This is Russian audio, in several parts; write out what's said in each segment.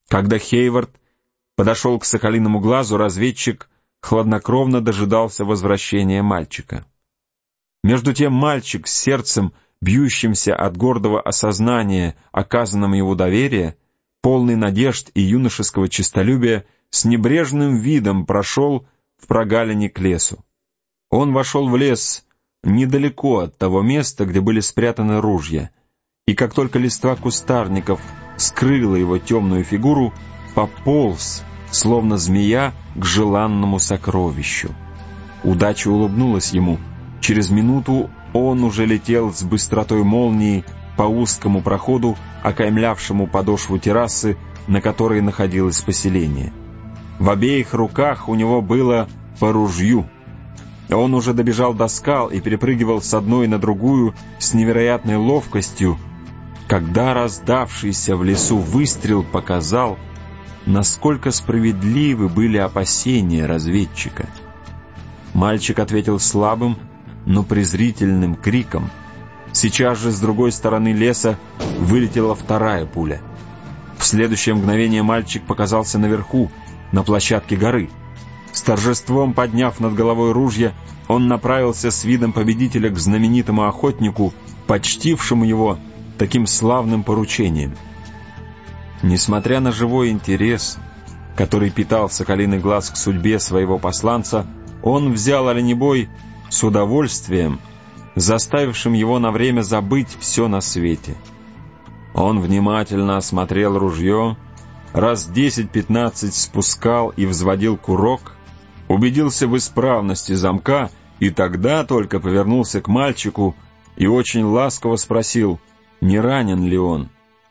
Когда Хейвард подошел к Соколиному глазу, разведчик хладнокровно дожидался возвращения мальчика. Между тем мальчик с сердцем, бьющимся от гордого осознания оказанного ему доверия, полный надежд и юношеского честолюбия, с небрежным видом прошел в прогалине к лесу. Он вошел в лес недалеко от того места, где были спрятаны ружья, и как только листва кустарников скрыла его темную фигуру, пополз, словно змея, к желанному сокровищу. Удача улыбнулась ему. Через минуту он уже летел с быстротой молнии по узкому проходу, окаймлявшему подошву террасы, на которой находилось поселение. В обеих руках у него было по ружью. Он уже добежал до скал и перепрыгивал с одной на другую с невероятной ловкостью, когда раздавшийся в лесу выстрел показал, насколько справедливы были опасения разведчика. Мальчик ответил слабым, но презрительным криком. Сейчас же с другой стороны леса вылетела вторая пуля. В следующее мгновение мальчик показался наверху, на площадке горы. С торжеством подняв над головой ружья, он направился с видом победителя к знаменитому охотнику, почтившему его таким славным поручением. Несмотря на живой интерес, который питал Соколиный глаз к судьбе своего посланца, он взял оленебой с удовольствием, заставившим его на время забыть все на свете. Он внимательно осмотрел ружье, раз 10-15 спускал и взводил курок, убедился в исправности замка и тогда только повернулся к мальчику и очень ласково спросил, не ранен ли он.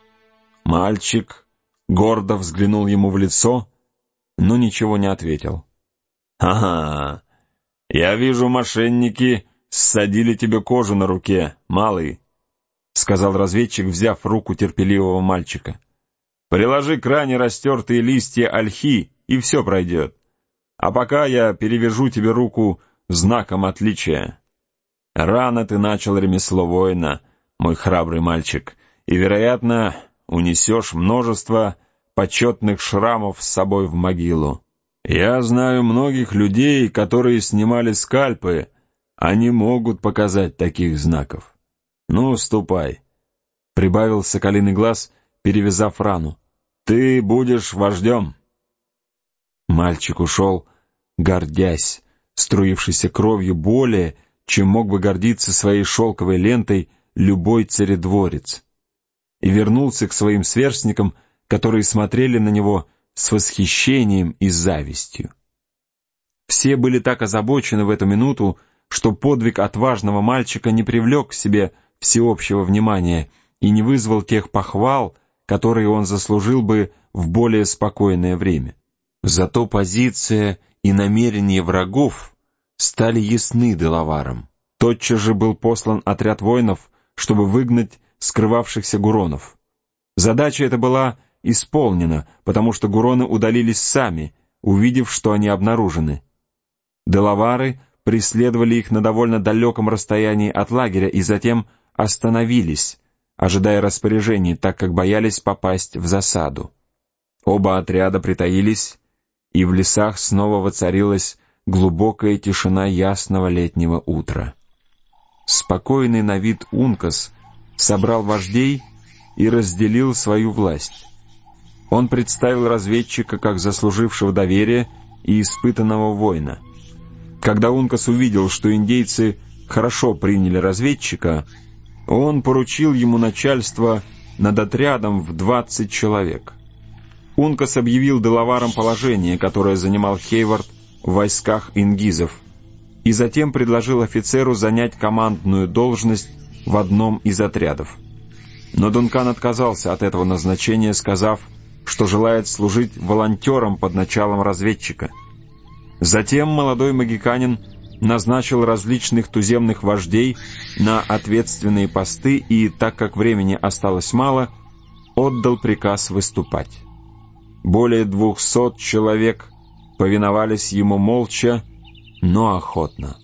Мальчик гордо взглянул ему в лицо, но ничего не ответил. «Ага, я вижу, мошенники ссадили тебе кожу на руке, малый», — сказал разведчик, взяв руку терпеливого мальчика. «Приложи к ране растертые листья ольхи, и все пройдет. А пока я перевяжу тебе руку знаком отличия. Рано ты начал ремесло воина, мой храбрый мальчик, и, вероятно, унесешь множество почетных шрамов с собой в могилу. Я знаю многих людей, которые снимали скальпы, а не могут показать таких знаков. Ну, ступай», — прибавил Соколиный глаз, перевязав рану. «Ты будешь вождем». Мальчик ушел, гордясь, струившейся кровью более, чем мог бы гордиться своей шелковой лентой любой царедворец, и вернулся к своим сверстникам, которые смотрели на него с восхищением и завистью. Все были так озабочены в эту минуту, что подвиг отважного мальчика не привлек к себе всеобщего внимания и не вызвал тех похвал, которые он заслужил бы в более спокойное время. Зато позиция и намерения врагов стали ясны Делаварам. Тотчас же был послан отряд воинов, чтобы выгнать скрывавшихся гуронов. Задача эта была исполнена, потому что гуроны удалились сами, увидев, что они обнаружены. Делавары преследовали их на довольно далеком расстоянии от лагеря и затем остановились, ожидая распоряжений, так как боялись попасть в засаду. Оба отряда притаились, и в лесах снова воцарилась глубокая тишина ясного летнего утра. Спокойный на вид Ункас собрал вождей и разделил свою власть. Он представил разведчика как заслужившего доверия и испытанного воина. Когда Ункас увидел, что индейцы хорошо приняли разведчика, он поручил ему начальство над отрядом в 20 человек. Ункас объявил Делаварам положение, которое занимал Хейвард в войсках ингизов, и затем предложил офицеру занять командную должность в одном из отрядов. Но Дункан отказался от этого назначения, сказав, что желает служить волонтером под началом разведчика. Затем молодой магиканин назначил различных туземных вождей на ответственные посты и, так как времени осталось мало, отдал приказ выступать. Более 200 человек повиновались ему молча, но охотно.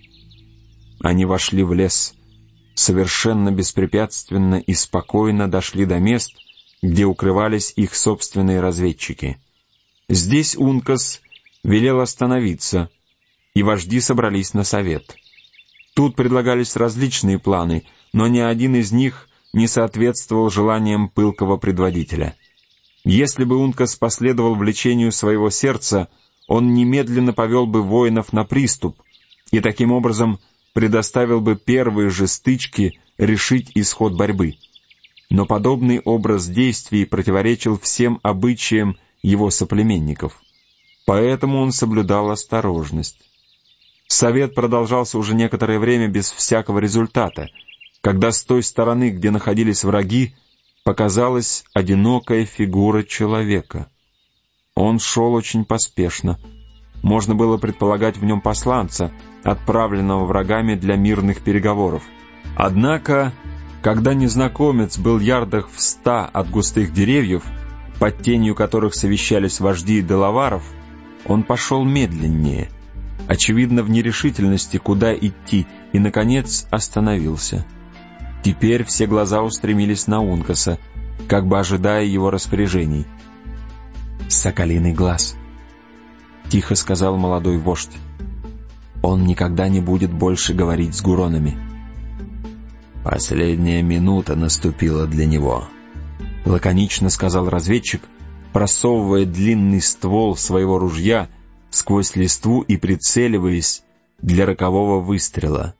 Они вошли в лес, совершенно беспрепятственно и спокойно дошли до мест, где укрывались их собственные разведчики. Здесь Ункас велел остановиться, и вожди собрались на совет. Тут предлагались различные планы, но ни один из них не соответствовал желаниям пылкого предводителя. Если бы Ункас последовал влечению своего сердца, он немедленно повел бы воинов на приступ и таким образом предоставил бы первые же стычки решить исход борьбы. Но подобный образ действий противоречил всем обычаям его соплеменников, поэтому он соблюдал осторожность. Совет продолжался уже некоторое время без всякого результата, когда с той стороны, где находились враги, показалась одинокая фигура человека. Он шел очень поспешно. Можно было предполагать в нем посланца, отправленного врагами для мирных переговоров. Однако, когда незнакомец был ярдах в 100 от густых деревьев, под тенью которых совещались вожди делаваров, он пошел медленнее, очевидно, в нерешительности, куда идти, и, наконец, остановился. Теперь все глаза устремились на Ункаса, как бы ожидая его распоряжений. «Соколиный глаз», — тихо сказал молодой вождь. «Он никогда не будет больше говорить с гуронами». «Последняя минута наступила для него», — лаконично сказал разведчик, просовывая длинный ствол своего ружья сквозь листву и прицеливаясь для рокового выстрела.